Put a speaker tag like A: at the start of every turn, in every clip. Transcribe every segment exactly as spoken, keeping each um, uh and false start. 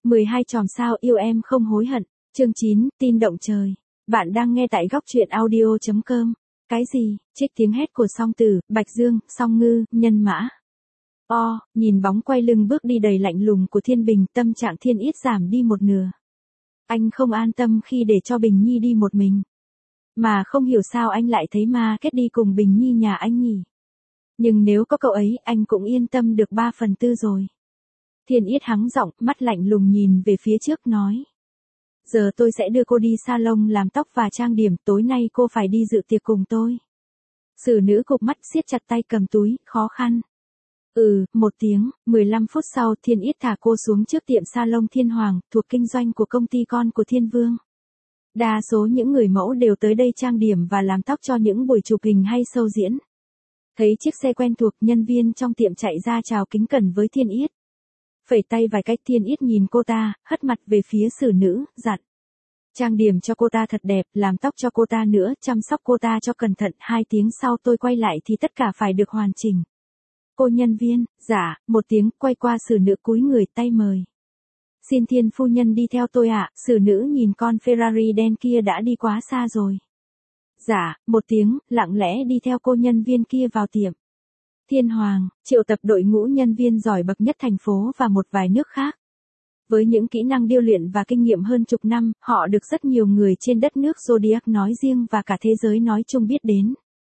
A: mười hai chòm sao yêu em không hối hận. Chương chín, tin động trời. Bạn đang nghe tại góc truyện audio chấm com. Cái gì? Trích tiếng hét của Song Tử, Bạch Dương, Song Ngư, Nhân Mã. O, nhìn bóng quay lưng bước đi đầy lạnh lùng của Thiên Bình, tâm trạng Thiên Yết giảm đi một nửa. Anh không an tâm khi để cho Bình Nhi đi một mình. Mà không hiểu sao anh lại thấy Ma Kết đi cùng Bình Nhi nhà anh nhỉ. Nhưng nếu có cậu ấy, anh cũng yên tâm được ba phần tư rồi. Thiên Yết hắng giọng, mắt lạnh lùng nhìn về phía trước nói. Giờ tôi sẽ đưa cô đi salon làm tóc và trang điểm, tối nay cô phải đi dự tiệc cùng tôi. Sử nữ cụp mắt siết chặt tay cầm túi, khó khăn. Ừ, một tiếng, mười lăm phút sau Thiên Yết thả cô xuống trước tiệm salon Thiên Hoàng, thuộc kinh doanh của công ty con của Thiên Vương. Đa số những người mẫu đều tới đây trang điểm và làm tóc cho những buổi chụp hình hay show diễn. Thấy chiếc xe quen thuộc, nhân viên trong tiệm chạy ra chào kính cẩn với Thiên Yết. Phẩy tay vài cách, Thiên Yết nhìn cô ta, hất mặt về phía sử nữ, dặn. Trang điểm cho cô ta thật đẹp, làm tóc cho cô ta nữa, chăm sóc cô ta cho cẩn thận, hai tiếng sau tôi quay lại thì tất cả phải được hoàn chỉnh. Cô nhân viên, dạ, một tiếng, quay qua sử nữ cúi người, tay mời. Xin Thiên phu nhân đi theo tôi ạ, sử nữ nhìn con Ferrari đen kia đã đi quá xa rồi. Dạ, một tiếng, lặng lẽ đi theo cô nhân viên kia vào tiệm. Thiên Hoàng, triệu tập đội ngũ nhân viên giỏi bậc nhất thành phố và một vài nước khác. Với những kỹ năng điêu luyện và kinh nghiệm hơn chục năm, họ được rất nhiều người trên đất nước Zodiac nói riêng và cả thế giới nói chung biết đến.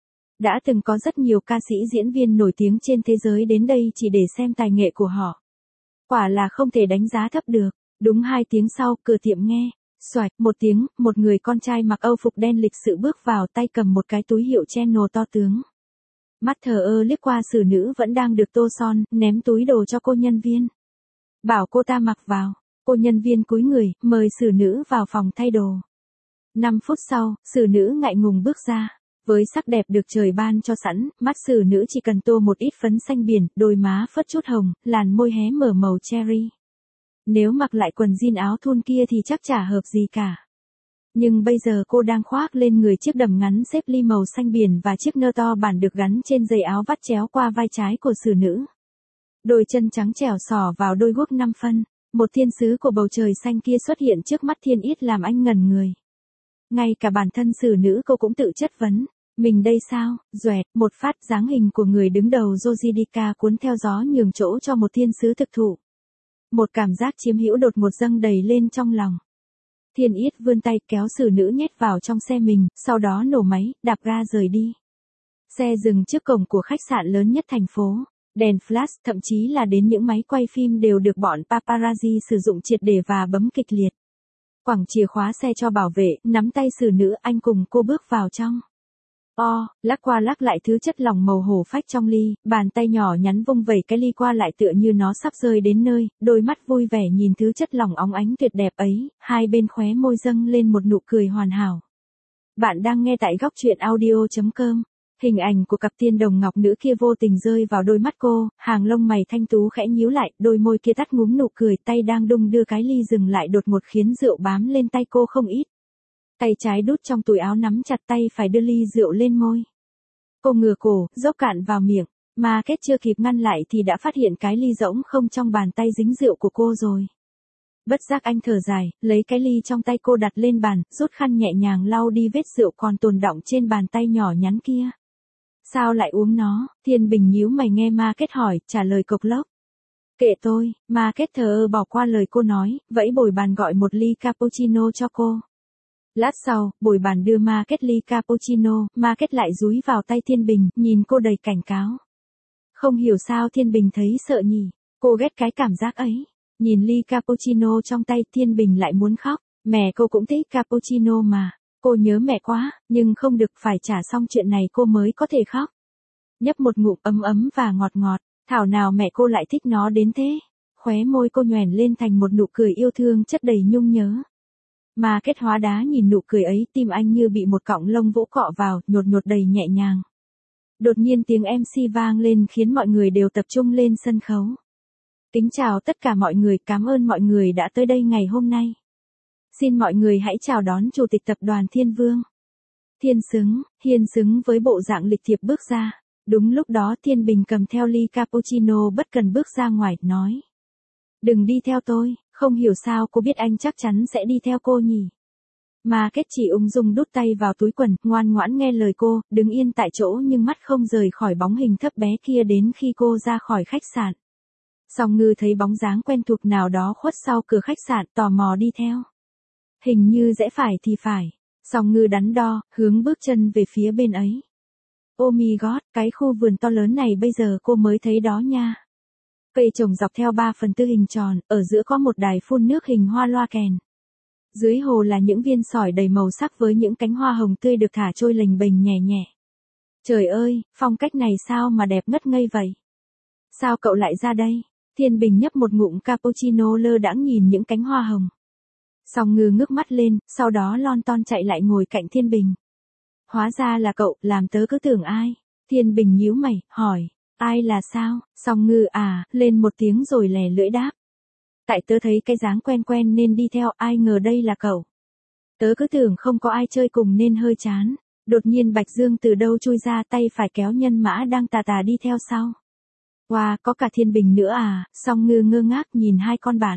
A: Đã từng có rất nhiều ca sĩ diễn viên nổi tiếng trên thế giới đến đây chỉ để xem tài nghệ của họ. Quả là không thể đánh giá thấp được. Đúng hai tiếng sau, cửa tiệm nghe. Xoạch, một tiếng, một người con trai mặc âu phục đen lịch sự bước vào, tay cầm một cái túi hiệu Chanel to tướng. Mắt thờ ơ liếc qua sử nữ vẫn đang được tô son, ném túi đồ cho cô nhân viên. Bảo cô ta mặc vào. Cô nhân viên cúi người, mời sử nữ vào phòng thay đồ. Năm phút sau, sử nữ ngại ngùng bước ra. Với sắc đẹp được trời ban cho sẵn, mắt sử nữ chỉ cần tô một ít phấn xanh biển, đôi má phớt chút hồng, làn môi hé mở màu cherry. Nếu mặc lại quần jean áo thun kia thì chắc chả hợp gì cả. Nhưng bây giờ cô đang khoác lên người chiếc đầm ngắn xếp ly màu xanh biển và chiếc nơ to bản được gắn trên dây áo vắt chéo qua vai trái của sử nữ. Đôi chân trắng trẻo xỏ vào đôi guốc năm phân, một thiên sứ của bầu trời xanh kia xuất hiện trước mắt Thiên Yết làm anh ngẩn người. Ngay cả bản thân sử nữ cô cũng tự chất vấn, mình đây sao? Doẹt, một phát dáng hình của người đứng đầu Yojidika cuốn theo gió nhường chỗ cho một thiên sứ thực thụ. Một cảm giác chiếm hữu đột ngột dâng đầy lên trong lòng. Thiên Yết vươn tay kéo sử nữ nhét vào trong xe mình, sau đó nổ máy, đạp ga rời đi. Xe dừng trước cổng của khách sạn lớn nhất thành phố. Đèn flash, thậm chí là đến những máy quay phim đều được bọn paparazzi sử dụng triệt để và bấm kịch liệt. Quẳng chìa khóa xe cho bảo vệ, nắm tay sử nữ, anh cùng cô bước vào trong. O, lắc qua lắc lại thứ chất lỏng màu hổ phách trong ly, bàn tay nhỏ nhắn vung vẩy cái ly qua lại tựa như nó sắp rơi đến nơi, đôi mắt vui vẻ nhìn thứ chất lỏng óng ánh tuyệt đẹp ấy, hai bên khóe môi dâng lên một nụ cười hoàn hảo. Bạn đang nghe tại góc truyện audio chấm com. Hình ảnh của cặp tiên đồng ngọc nữ kia vô tình rơi vào đôi mắt cô, hàng lông mày thanh tú khẽ nhíu lại, đôi môi kia tắt ngúm nụ cười, tay đang đung đưa cái ly dừng lại đột ngột khiến rượu bám lên tay cô không ít. Tay trái đút trong túi áo nắm chặt tay phải đưa ly rượu lên môi. Cô ngửa cổ, dốc cạn vào miệng, mà Kết chưa kịp ngăn lại thì đã phát hiện cái ly rỗng không trong bàn tay dính rượu của cô rồi. Bất giác anh thở dài, lấy cái ly trong tay cô đặt lên bàn, rút khăn nhẹ nhàng lau đi vết rượu còn tồn đọng trên bàn tay nhỏ nhắn kia. Sao lại uống nó? Thiên Bình nhíu mày nghe Ma Kết hỏi, trả lời cộc lốc. Kệ tôi, Ma Kết thờ ơ bỏ qua lời cô nói, vẫy bồi bàn gọi một ly cappuccino cho cô. Lát sau, bồi bàn đưa Ma Kết ly cappuccino, Ma Kết lại dúi vào tay Thiên Bình, nhìn cô đầy cảnh cáo. Không hiểu sao Thiên Bình thấy sợ nhỉ, cô ghét cái cảm giác ấy. Nhìn ly cappuccino trong tay Thiên Bình lại muốn khóc, mẹ cô cũng thích cappuccino mà. Cô nhớ mẹ quá, nhưng không được, phải trả xong chuyện này cô mới có thể khóc. Nhấp một ngụm ấm ấm và ngọt ngọt, thảo nào mẹ cô lại thích nó đến thế. Khóe môi cô nhoẻn lên thành một nụ cười yêu thương chất đầy nhung nhớ. Mà Kết hóa đá nhìn nụ cười ấy, tim anh như bị một cọng lông vũ cọ vào, nhột nhột đầy nhẹ nhàng. Đột nhiên tiếng em xê vang lên khiến mọi người đều tập trung lên sân khấu. Kính chào tất cả mọi người, cảm ơn mọi người đã tới đây ngày hôm nay. Xin mọi người hãy chào đón Chủ tịch Tập đoàn Thiên Vương. Thiên Xứng, Hiên Xứng với bộ dạng lịch thiệp bước ra. Đúng lúc đó Thiên Bình cầm theo ly cappuccino bất cần bước ra ngoài, nói. Đừng đi theo tôi, Không hiểu sao cô biết anh chắc chắn sẽ đi theo cô nhỉ. Mà Kết chỉ ung dung đút tay vào túi quần, ngoan ngoãn nghe lời cô, đứng yên tại chỗ nhưng mắt không rời khỏi bóng hình thấp bé kia đến khi cô ra khỏi khách sạn. Song Ngư thấy bóng dáng quen thuộc nào đó khuất sau cửa khách sạn, tò mò đi theo. Hình như rẽ phải thì phải. Song Ngư đắn đo, hướng bước chân về phía bên ấy. Oh my god, cái khu vườn to lớn này bây giờ cô mới thấy đó nha. Cây trồng dọc theo ba phần tư hình tròn, ở giữa có một đài phun nước hình hoa loa kèn. Dưới hồ là những viên sỏi đầy màu sắc với những cánh hoa hồng tươi được thả trôi lềnh bềnh nhẹ nhẹ. Trời ơi, phong cách này sao mà đẹp ngất ngây vậy? Sao cậu lại ra đây? Thiên Bình nhấp một ngụm cappuccino lơ đãng nhìn những cánh hoa hồng. Song Ngư ngước mắt lên, sau đó lon ton chạy lại ngồi cạnh Thiên Bình. Hóa ra là cậu, làm tớ cứ tưởng ai. Thiên Bình nhíu mày, hỏi, ai là sao? Song Ngư à, lên một tiếng rồi lè lưỡi đáp. Tại tớ thấy cái dáng quen quen nên đi theo, ai ngờ đây là cậu. Tớ cứ tưởng không có ai chơi cùng nên hơi chán. Đột nhiên Bạch Dương từ đâu chui ra, tay phải kéo Nhân Mã đang tà tà đi theo sau. Wow, có cả Thiên Bình nữa à? Song Ngư ngơ ngác nhìn hai con bạn.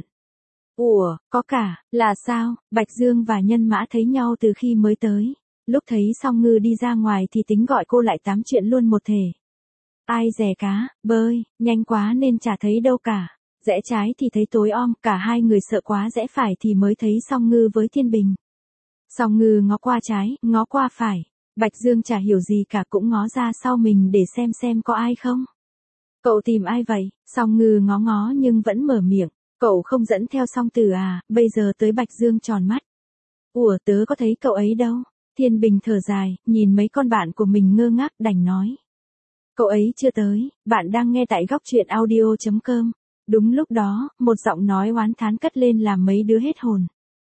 A: Ủa, có cả, là sao? Bạch Dương và Nhân Mã thấy nhau từ khi mới tới. Lúc thấy Song Ngư đi ra ngoài thì tính gọi cô lại tám chuyện luôn một thể. Ai dè cá, bơi, nhanh quá nên chả thấy đâu cả. Rẽ trái thì thấy tối om, cả hai người sợ quá rẽ phải thì mới thấy Song Ngư với Thiên Bình. Song Ngư ngó qua trái, ngó qua phải. Bạch Dương chả hiểu gì cả, cũng ngó ra sau mình để xem xem có ai không. Cậu tìm ai vậy? Song Ngư ngó ngó nhưng vẫn mở miệng. Cậu không dẫn theo Song Tử à? Bây giờ tới Bạch Dương tròn mắt. Ủa, tớ có thấy cậu ấy đâu? Thiên Bình thở dài, nhìn mấy con bạn của mình ngơ ngác, đành nói. Cậu ấy chưa tới. Bạn đang nghe tại góc truyện audio chấm com. Đúng lúc đó, một giọng nói oán thán cất lên làm mấy đứa hết hồn.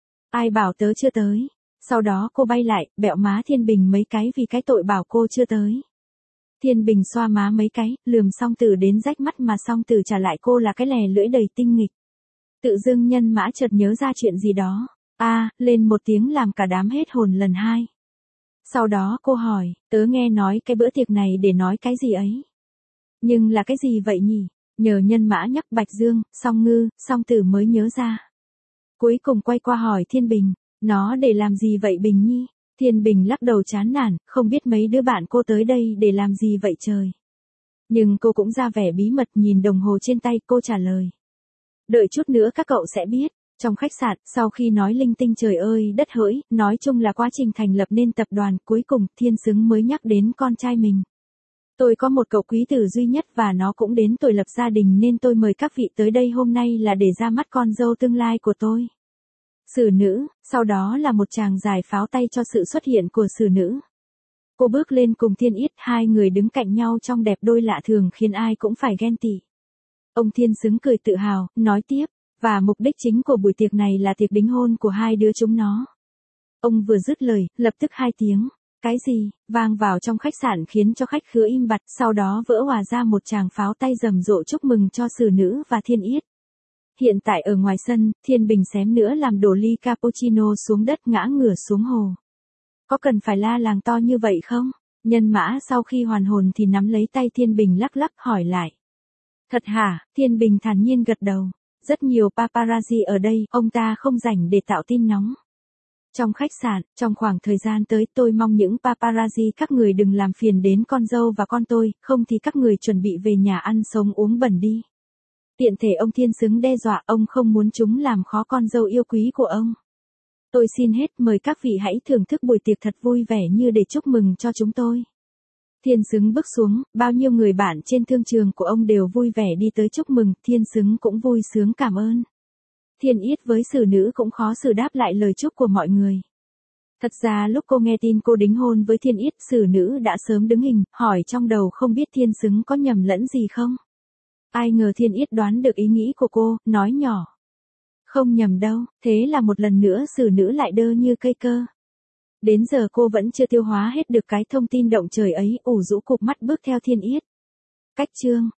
A: Ai bảo tớ chưa tới? Sau đó cô bay lại, bẹo má Thiên Bình mấy cái vì cái tội bảo cô chưa tới. Thiên Bình xoa má mấy cái, lườm Song Tử đến rách mắt mà Song Tử trả lại cô là cái lè lưỡi đầy tinh nghịch. Tự dưng Nhân Mã chợt nhớ ra chuyện gì đó. A, à, lên một tiếng làm cả đám hết hồn lần hai. Sau đó cô hỏi, tớ nghe nói cái bữa tiệc này để nói cái gì ấy. Nhưng là cái gì vậy nhỉ? Nhờ Nhân Mã nhắc Bạch Dương, Song Ngư, Song Tử mới nhớ ra. Cuối cùng quay qua hỏi Thiên Bình, nó để làm gì vậy Bình Nhi? Thiên Bình lắc đầu chán nản, không biết mấy đứa bạn cô tới đây để làm gì vậy trời. Nhưng cô cũng ra vẻ bí mật nhìn đồng hồ trên tay, cô trả lời. Đợi chút nữa các cậu sẽ biết. Trong khách sạn, sau khi nói linh tinh trời ơi đất hỡi, nói chung là quá trình thành lập nên tập đoàn, cuối cùng Thiên Xứng mới nhắc đến con trai mình. Tôi có một cậu quý tử duy nhất và nó cũng đến tuổi lập gia đình nên tôi mời các vị tới đây hôm nay là để ra mắt con dâu tương lai của tôi. Xử nữ, sau đó là một tràng giải pháo tay cho sự xuất hiện của xử nữ. Cô bước lên cùng Thiên Yết, hai người đứng cạnh nhau trong đẹp đôi lạ thường khiến ai cũng phải ghen tị. Ông Thiên Xứng cười tự hào, nói tiếp, và mục đích chính của buổi tiệc này là tiệc đính hôn của hai đứa chúng nó. Ông vừa dứt lời, lập tức hai tiếng, cái gì, vang vào trong khách sạn khiến cho khách khứa im bặt, sau đó vỡ hòa ra một tràng pháo tay rầm rộ chúc mừng cho xử nữ và Thiên Yết. Hiện tại ở ngoài sân, Thiên Bình xém nữa làm đổ ly cappuccino xuống đất ngã ngửa xuống hồ. Có cần phải la làng to như vậy không? Nhân Mã sau khi hoàn hồn thì nắm lấy tay Thiên Bình lắc lắc hỏi lại. Thật hả? Thiên Bình thản nhiên gật đầu. Rất nhiều paparazzi ở đây, ông ta không rảnh để tạo tin nóng. Trong khách sạn, trong khoảng thời gian tới tôi mong những paparazzi các người đừng làm phiền đến con dâu và con tôi, không thì các người chuẩn bị về nhà ăn sống uống bẩn đi. Tiện thể ông Thiên Xứng đe dọa ông không muốn chúng làm khó con dâu yêu quý của ông. Tôi xin hết, mời các vị hãy thưởng thức buổi tiệc thật vui vẻ như để chúc mừng cho chúng tôi. Thiên Xứng bước xuống, bao nhiêu người bạn trên thương trường của ông đều vui vẻ đi tới chúc mừng, Thiên Xứng cũng vui sướng cảm ơn. Thiên Yết với xử nữ cũng khó xử đáp lại lời chúc của mọi người. Thật ra lúc cô nghe tin cô đính hôn với Thiên Yết, xử nữ đã sớm đứng hình, hỏi trong đầu không biết Thiên Xứng có nhầm lẫn gì không. Ai ngờ Thiên Yết đoán được ý nghĩ của cô, nói nhỏ. Không nhầm đâu, thế là một lần nữa xử nữ lại đơ như cây cơ. Đến giờ cô vẫn chưa tiêu hóa hết được cái thông tin động trời ấy, ủ rũ cụp mắt bước theo Thiên Yết. Cách chương